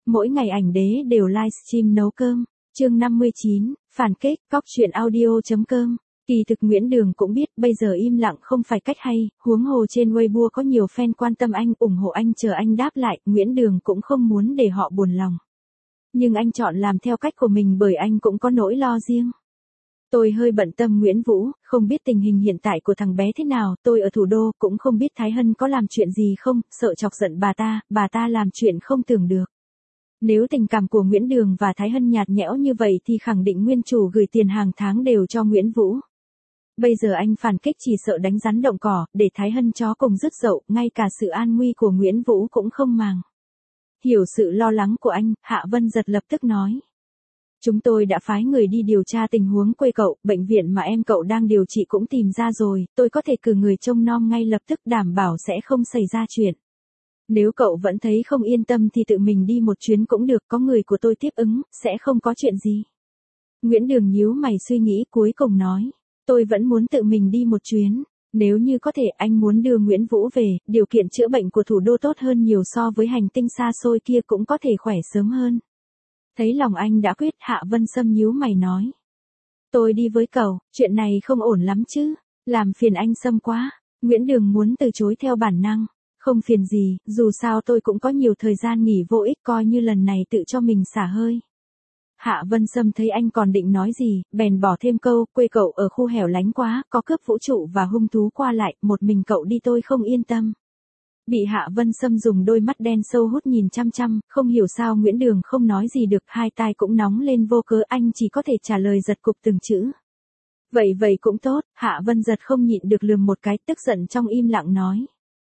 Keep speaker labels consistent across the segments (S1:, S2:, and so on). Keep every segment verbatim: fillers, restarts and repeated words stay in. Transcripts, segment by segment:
S1: mỗi ngày ảnh đế đều livestream nấu cơm. Chương năm mươi chín, phản kích, cóc truyện audio.com. Kỳ thực Nguyễn Đường cũng biết bây giờ im lặng không phải cách hay, huống hồ trên Weibo có nhiều fan quan tâm anh, ủng hộ anh, chờ anh đáp lại, Nguyễn Đường cũng không muốn để họ buồn lòng. Nhưng anh chọn làm theo cách của mình bởi anh cũng có nỗi lo riêng. Tôi hơi bận tâm Nguyễn Vũ, không biết tình hình hiện tại của thằng bé thế nào, tôi ở thủ đô cũng không biết Thái Hân có làm chuyện gì không, sợ chọc giận bà ta, bà ta làm chuyện không tưởng được. Nếu tình cảm của Nguyễn Đường và Thái Hân nhạt nhẽo như vậy thì khẳng định nguyên chủ gửi tiền hàng tháng đều cho Nguyễn Vũ. Bây giờ anh phản kích chỉ sợ đánh rắn động cỏ, để Thái Hân chó cùng rứt dậu, ngay cả sự an nguy của Nguyễn Vũ cũng không màng. Hiểu sự lo lắng của anh, Hạ Vân Giật lập tức nói. Chúng tôi đã phái người đi điều tra tình huống quê cậu, bệnh viện mà em cậu đang điều trị cũng tìm ra rồi, tôi có thể cử người trông nom ngay lập tức đảm bảo sẽ không xảy ra chuyện. Nếu cậu vẫn thấy không yên tâm thì tự mình đi một chuyến cũng được, có người của tôi tiếp ứng, sẽ không có chuyện gì. Nguyễn Đường nhíu mày suy nghĩ cuối cùng nói, tôi vẫn muốn tự mình đi một chuyến. Nếu như có thể anh muốn đưa Nguyễn Vũ về, điều kiện chữa bệnh của thủ đô tốt hơn nhiều so với hành tinh xa xôi kia cũng có thể khỏe sớm hơn. Thấy lòng anh đã quyết, Hạ Vân Sâm nhíu mày nói. Tôi đi với cậu, chuyện này không ổn lắm chứ, làm phiền anh Sâm quá. Nguyễn Đường muốn từ chối theo bản năng. Không phiền gì, dù sao tôi cũng có nhiều thời gian nghỉ vô ích, coi như lần này tự cho mình xả hơi. Hạ Vân Sâm thấy anh còn định nói gì, bèn bỏ thêm câu, quê cậu ở khu hẻo lánh quá, có cướp vũ trụ và hung thú qua lại, một mình cậu đi tôi không yên tâm. Bị Hạ Vân Sâm dùng đôi mắt đen sâu hút nhìn chăm chăm, không hiểu sao Nguyễn Đường không nói gì được, hai tai cũng nóng lên vô cớ, anh chỉ có thể trả lời giật cục từng chữ. Vậy vậy cũng tốt, Hạ Vân Giật không nhịn được lườm một cái, tức giận trong im lặng nói.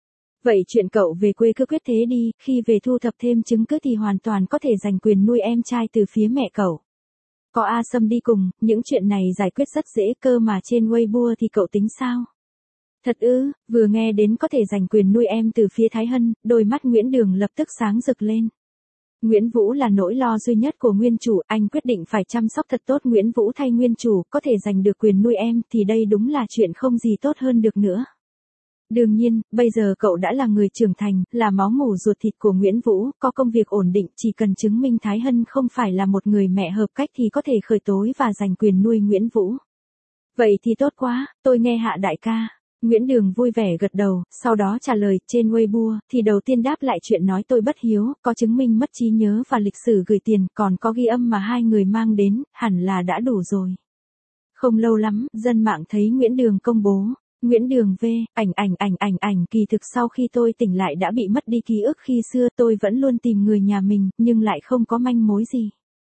S1: Vậy chuyện cậu về quê cứ quyết thế đi, khi về thu thập thêm chứng cứ thì hoàn toàn có thể giành quyền nuôi em trai từ phía mẹ cậu. Có A Sâm đi cùng, những chuyện này giải quyết rất dễ, cơ mà trên Weibo thì cậu tính sao? Thật ư, vừa nghe đến có thể giành quyền nuôi em từ phía Thái Hân, đôi mắt Nguyễn Đường lập tức sáng rực lên. Nguyễn Vũ là nỗi lo duy nhất của nguyên chủ, anh quyết định phải chăm sóc thật tốt Nguyễn Vũ thay nguyên chủ, có thể giành được quyền nuôi em thì đây đúng là chuyện không gì tốt hơn được nữa. Đương nhiên, bây giờ cậu đã là người trưởng thành, là máu mủ ruột thịt của Nguyễn Vũ, có công việc ổn định, chỉ cần chứng minh Thái Hân không phải là một người mẹ hợp cách thì có thể khởi tố và giành quyền nuôi Nguyễn Vũ. Vậy thì tốt quá, tôi nghe Hạ đại ca. Nguyễn Đường vui vẻ gật đầu, sau đó trả lời, trên Weibo, thì đầu tiên đáp lại chuyện nói tôi bất hiếu, có chứng minh mất trí nhớ và lịch sử gửi tiền, còn có ghi âm mà hai người mang đến, hẳn là đã đủ rồi. Không lâu lắm, dân mạng thấy Nguyễn Đường công bố. Nguyễn Đường V, ảnh ảnh ảnh ảnh ảnh kỳ thực sau khi tôi tỉnh lại đã bị mất đi ký ức khi xưa, tôi vẫn luôn tìm người nhà mình, nhưng lại không có manh mối gì.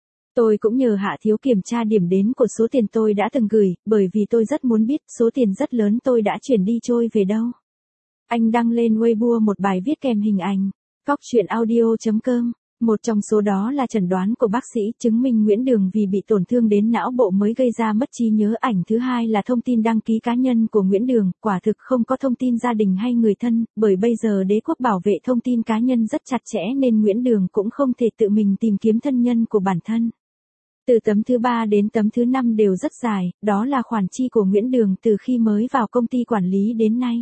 S1: Tôi cũng nhờ Hạ Thiếu kiểm tra điểm đến của số tiền tôi đã từng gửi, bởi vì tôi rất muốn biết số tiền rất lớn tôi đã chuyển đi trôi về đâu. Anh đăng lên Weibo một bài viết kèm hình ảnh, cóc truyện audio.com. Một trong số đó là chẩn đoán của bác sĩ chứng minh Nguyễn Đường vì bị tổn thương đến não bộ mới gây ra mất trí nhớ. Ảnh thứ hai là thông tin đăng ký cá nhân của Nguyễn Đường, quả thực không có thông tin gia đình hay người thân, bởi bây giờ đế quốc bảo vệ thông tin cá nhân rất chặt chẽ nên Nguyễn Đường cũng không thể tự mình tìm kiếm thân nhân của bản thân. Từ tấm thứ ba đến tấm thứ năm đều rất dài, đó là khoản chi của Nguyễn Đường từ khi mới vào công ty quản lý đến nay.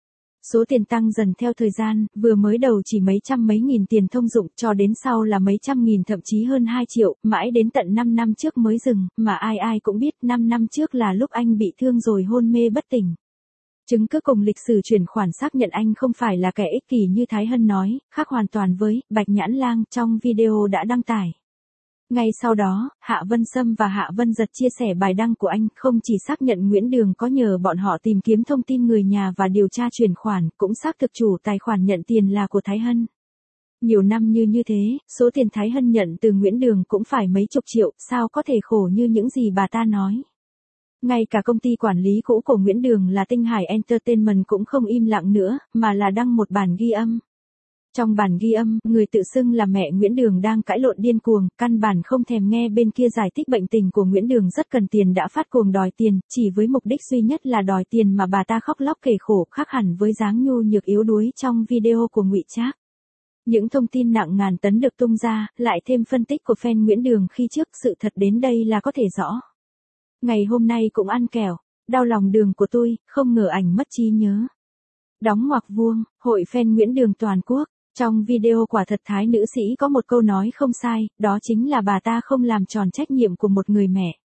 S1: Số tiền tăng dần theo thời gian, vừa mới đầu chỉ mấy trăm mấy nghìn tiền thông dụng, cho đến sau là mấy trăm nghìn thậm chí hơn hai triệu, mãi đến tận năm năm trước mới dừng, mà ai ai cũng biết năm năm trước là lúc anh bị thương rồi hôn mê bất tỉnh. Chứng cứ cùng lịch sử chuyển khoản xác nhận anh không phải là kẻ ích kỷ như Thái Hân nói, khác hoàn toàn với Bạch Nhãn Lang trong video đã đăng tải. Ngay sau đó, Hạ Vân Sâm và Hạ Vân Giật chia sẻ bài đăng của anh, không chỉ xác nhận Nguyễn Đường có nhờ bọn họ tìm kiếm thông tin người nhà và điều tra chuyển khoản, cũng xác thực chủ tài khoản nhận tiền là của Thái Hân. Nhiều năm như như thế, số tiền Thái Hân nhận từ Nguyễn Đường cũng phải mấy chục triệu, sao có thể khổ như những gì bà ta nói. Ngay cả công ty quản lý cũ của Nguyễn Đường là Tinh Hải Entertainment cũng không im lặng nữa, mà là đăng một bản ghi âm. Trong bản ghi âm, người tự xưng là mẹ Nguyễn Đường đang cãi lộn điên cuồng, căn bản không thèm nghe bên kia giải thích bệnh tình của Nguyễn Đường rất cần tiền đã phát cuồng đòi tiền, chỉ với mục đích duy nhất là đòi tiền mà bà ta khóc lóc kể khổ, khác hẳn với dáng nhu nhược yếu đuối trong video của Ngụy Trác. Những thông tin nặng ngàn tấn được tung ra, lại thêm phân tích của fan Nguyễn Đường khi trước, sự thật đến đây là có thể rõ. Ngày hôm nay cũng ăn kẻo, đau lòng Đường của tôi, không ngờ ảnh mất trí nhớ. Đóng ngoặc vuông, hội fan Nguyễn Đường toàn quốc. Trong video quả thật Thái nữ sĩ có một câu nói không sai, đó chính là bà ta không làm tròn trách nhiệm của một người mẹ.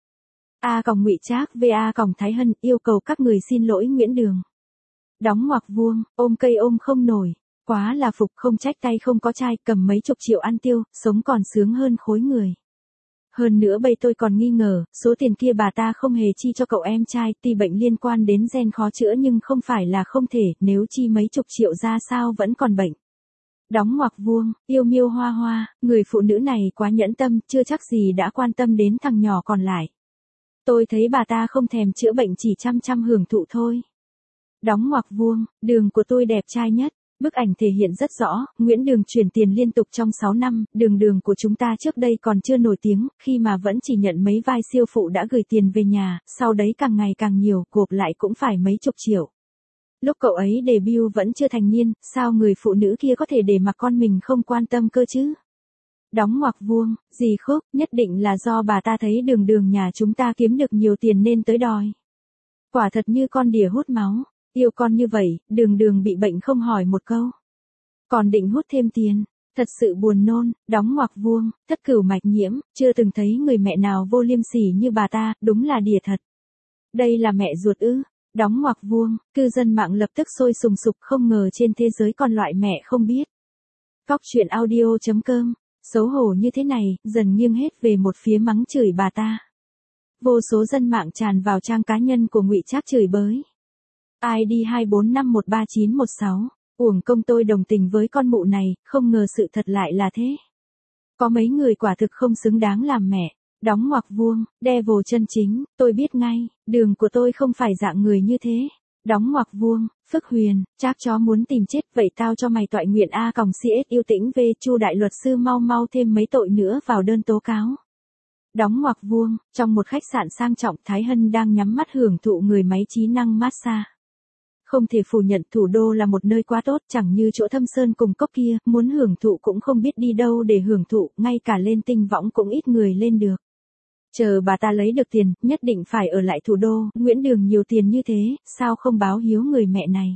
S1: A còng Ngụy Trác vê A còng Thái Hân yêu cầu các người xin lỗi Nguyễn Đường. Đóng ngoặc vuông, ôm cây ôm không nổi. Quá là phục, không trách tay không có chai, cầm mấy chục triệu ăn tiêu, sống còn sướng hơn khối người. Hơn nữa bây tôi còn nghi ngờ, số tiền kia bà ta không hề chi cho cậu em trai, tuy bệnh liên quan đến gen khó chữa nhưng không phải là không thể, nếu chi mấy chục triệu ra sao vẫn còn bệnh. Đóng ngoặc vuông, yêu miêu hoa hoa, người phụ nữ này quá nhẫn tâm, chưa chắc gì đã quan tâm đến thằng nhỏ còn lại. Tôi thấy bà ta không thèm chữa bệnh chỉ chăm chăm hưởng thụ thôi. Đóng ngoặc vuông, Đường của tôi đẹp trai nhất. Bức ảnh thể hiện rất rõ, Nguyễn Đường chuyển tiền liên tục trong sáu năm, Đường Đường của chúng ta trước đây còn chưa nổi tiếng, khi mà vẫn chỉ nhận mấy vai siêu phụ đã gửi tiền về nhà, sau đấy càng ngày càng nhiều, gộp lại cũng phải mấy chục triệu. Lúc cậu ấy debut vẫn chưa thành niên, sao người phụ nữ kia có thể để mặc con mình không quan tâm cơ chứ? Đóng ngoặc vuông, dì Khúc, nhất định là do bà ta thấy Đường Đường nhà chúng ta kiếm được nhiều tiền nên tới đòi. Quả thật như con đỉa hút máu. Yêu con như vậy, Đường Đường bị bệnh không hỏi một câu. Còn định hút thêm tiền, thật sự buồn nôn. Đóng ngoặc vuông, Thất Cửu mạch nhiễm, chưa từng thấy người mẹ nào vô liêm sỉ như bà ta, đúng là đỉa thật. Đây là mẹ ruột ư? Đóng ngoặc vuông, cư dân mạng lập tức sôi sùng sục, không ngờ trên thế giới còn loại mẹ không biết. Góc truyện audio chấm com, xấu hổ như thế này, dần nghiêng hết về một phía mắng chửi bà ta. Vô số dân mạng tràn vào trang cá nhân của Ngụy Trác chửi bới. i đê hai bốn năm một ba chín một sáu, uổng công tôi đồng tình với con mụ này, không ngờ sự thật lại là thế. Có mấy người quả thực không xứng đáng làm mẹ. Đóng ngoặc vuông, Devil chân chính, tôi biết ngay, Đường của tôi không phải dạng người như thế. Đóng ngoặc vuông, Phước Huyền, Trác chó muốn tìm chết, vậy tao cho mày toại nguyện A còng xê ét yêu tĩnh V, Chu đại luật sư mau mau thêm mấy tội nữa vào đơn tố cáo. Đóng ngoặc vuông, trong một khách sạn sang trọng, Thái Hân đang nhắm mắt hưởng thụ người máy trí năng massage. Không thể phủ nhận thủ đô là một nơi quá tốt, chẳng như chỗ Thâm Sơn cùng cốc kia, muốn hưởng thụ cũng không biết đi đâu để hưởng thụ, ngay cả lên tinh võng cũng ít người lên được. Chờ bà ta lấy được tiền, nhất định phải ở lại thủ đô, Nguyễn Đường nhiều tiền như thế, sao không báo hiếu người mẹ này?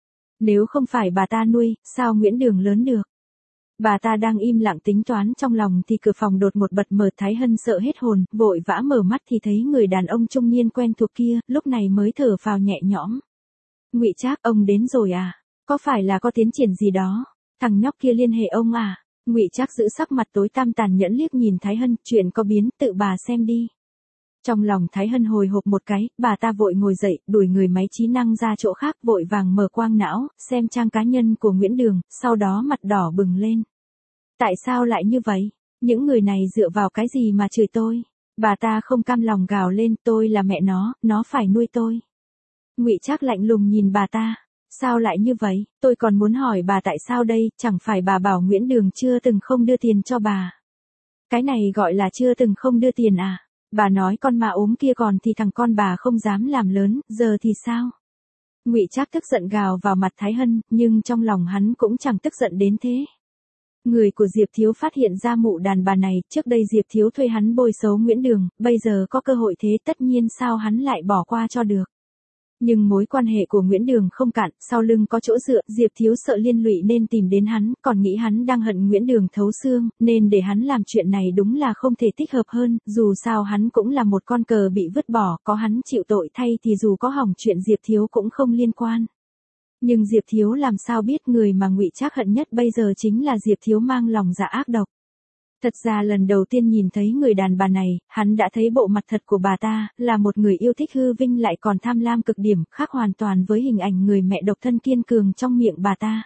S1: Nếu không phải bà ta nuôi, sao Nguyễn Đường lớn được? Bà ta đang im lặng tính toán trong lòng thì cửa phòng đột một bật mở, Thái Hân sợ hết hồn, vội vã mở mắt thì thấy người đàn ông trung niên quen thuộc kia, lúc này mới thở phào nhẹ nhõm. Ngụy Trác, ông đến rồi à? Có phải là có tiến triển gì đó? Thằng nhóc kia liên hệ ông à? Ngụy Trác giữ sắc mặt tối tăm tàn nhẫn liếc nhìn Thái Hân, chuyện có biến, tự bà xem đi. Trong lòng Thái Hân hồi hộp một cái, bà ta vội ngồi dậy, đuổi người máy trí năng ra chỗ khác, vội vàng mở quang não, xem trang cá nhân của Nguyễn Đường, sau đó mặt đỏ bừng lên. Tại sao lại như vậy? Những người này dựa vào cái gì mà chửi tôi? Bà ta không cam lòng gào lên, tôi là mẹ nó, nó phải nuôi tôi. Ngụy Trác lạnh lùng nhìn bà ta. Sao lại như vậy? Tôi còn muốn hỏi bà tại sao đây, chẳng phải bà bảo Nguyễn Đường chưa từng không đưa tiền cho bà. Cái này gọi là chưa từng không đưa tiền à? Bà nói con ma ốm kia còn thì thằng con bà không dám làm lớn, giờ thì sao? Ngụy Trác tức giận gào vào mặt Thái Hân, nhưng trong lòng hắn cũng chẳng tức giận đến thế. Người của Diệp Thiếu phát hiện ra mụ đàn bà này, trước đây Diệp Thiếu thuê hắn bôi xấu Nguyễn Đường, bây giờ có cơ hội thế tất nhiên sao hắn lại bỏ qua cho được. Nhưng mối quan hệ của Nguyễn Đường không cạn, sau lưng có chỗ dựa, Diệp Thiếu sợ liên lụy nên tìm đến hắn, còn nghĩ hắn đang hận Nguyễn Đường thấu xương, nên để hắn làm chuyện này đúng là không thể thích hợp hơn, dù sao hắn cũng là một con cờ bị vứt bỏ, có hắn chịu tội thay thì dù có hỏng chuyện Diệp Thiếu cũng không liên quan. Nhưng Diệp Thiếu làm sao biết người mà Ngụy Trác hận nhất bây giờ chính là Diệp Thiếu mang lòng dạ ác độc. Thật ra lần đầu tiên nhìn thấy người đàn bà này, hắn đã thấy bộ mặt thật của bà ta, là một người yêu thích hư vinh lại còn tham lam cực điểm, khác hoàn toàn với hình ảnh người mẹ độc thân kiên cường trong miệng bà ta.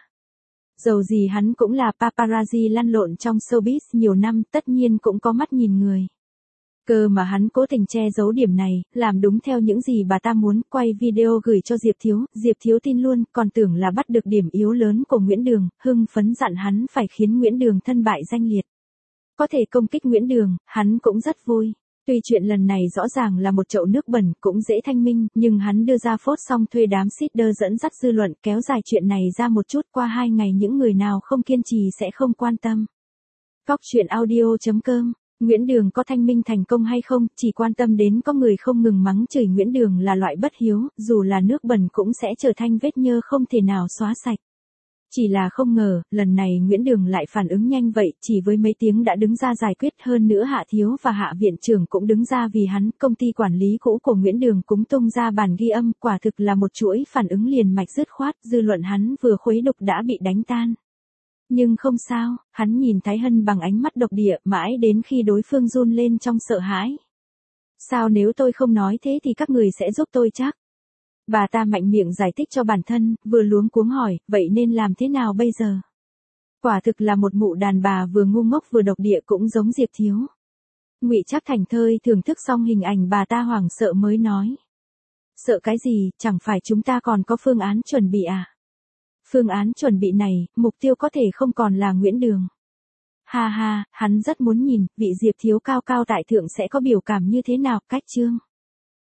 S1: Dầu gì hắn cũng là paparazzi lăn lộn trong showbiz nhiều năm, tất nhiên cũng có mắt nhìn người. Cơ mà hắn cố tình che giấu điểm này, làm đúng theo những gì bà ta muốn, quay video gửi cho Diệp Thiếu, Diệp Thiếu tin luôn, còn tưởng là bắt được điểm yếu lớn của Nguyễn Đường, hưng phấn dặn hắn phải khiến Nguyễn Đường thân bại danh liệt. Có thể công kích Nguyễn Đường, hắn cũng rất vui. Tuy chuyện lần này rõ ràng là một chậu nước bẩn, cũng dễ thanh minh, nhưng hắn đưa ra phốt xong thuê đám seeder dẫn dắt dư luận, kéo dài chuyện này ra một chút, qua hai ngày những người nào không kiên trì sẽ không quan tâm. Góc truyện audio chấm com, Nguyễn Đường có thanh minh thành công hay không, chỉ quan tâm đến có người không ngừng mắng chửi Nguyễn Đường là loại bất hiếu, dù là nước bẩn cũng sẽ trở thành vết nhơ không thể nào xóa sạch. Chỉ là không ngờ, lần này Nguyễn Đường lại phản ứng nhanh vậy, chỉ với mấy tiếng đã đứng ra giải quyết, hơn nữa Hạ Thiếu và Hạ Viện trưởng cũng đứng ra vì hắn, công ty quản lý cũ của Nguyễn Đường cũng tung ra bản ghi âm, quả thực là một chuỗi phản ứng liền mạch dứt khoát, dư luận hắn vừa khuấy đục đã bị đánh tan. Nhưng không sao, hắn nhìn Thái Hân bằng ánh mắt độc địa, mãi đến khi đối phương run lên trong sợ hãi. Sao nếu tôi không nói thế thì các người sẽ giúp tôi chắc? Bà ta mạnh miệng giải thích cho bản thân, vừa luống cuống hỏi, vậy nên làm thế nào bây giờ? Quả thực là một mụ đàn bà vừa ngu ngốc vừa độc địa cũng giống Diệp Thiếu. Ngụy Trác Thành thơi thưởng thức xong hình ảnh bà ta hoảng sợ mới nói. Sợ cái gì, chẳng phải chúng ta còn có phương án chuẩn bị à? Phương án chuẩn bị này, mục tiêu có thể không còn là Nguyễn Đường. Ha ha, hắn rất muốn nhìn, vị Diệp Thiếu cao cao tại thượng sẽ có biểu cảm như thế nào, cách chương.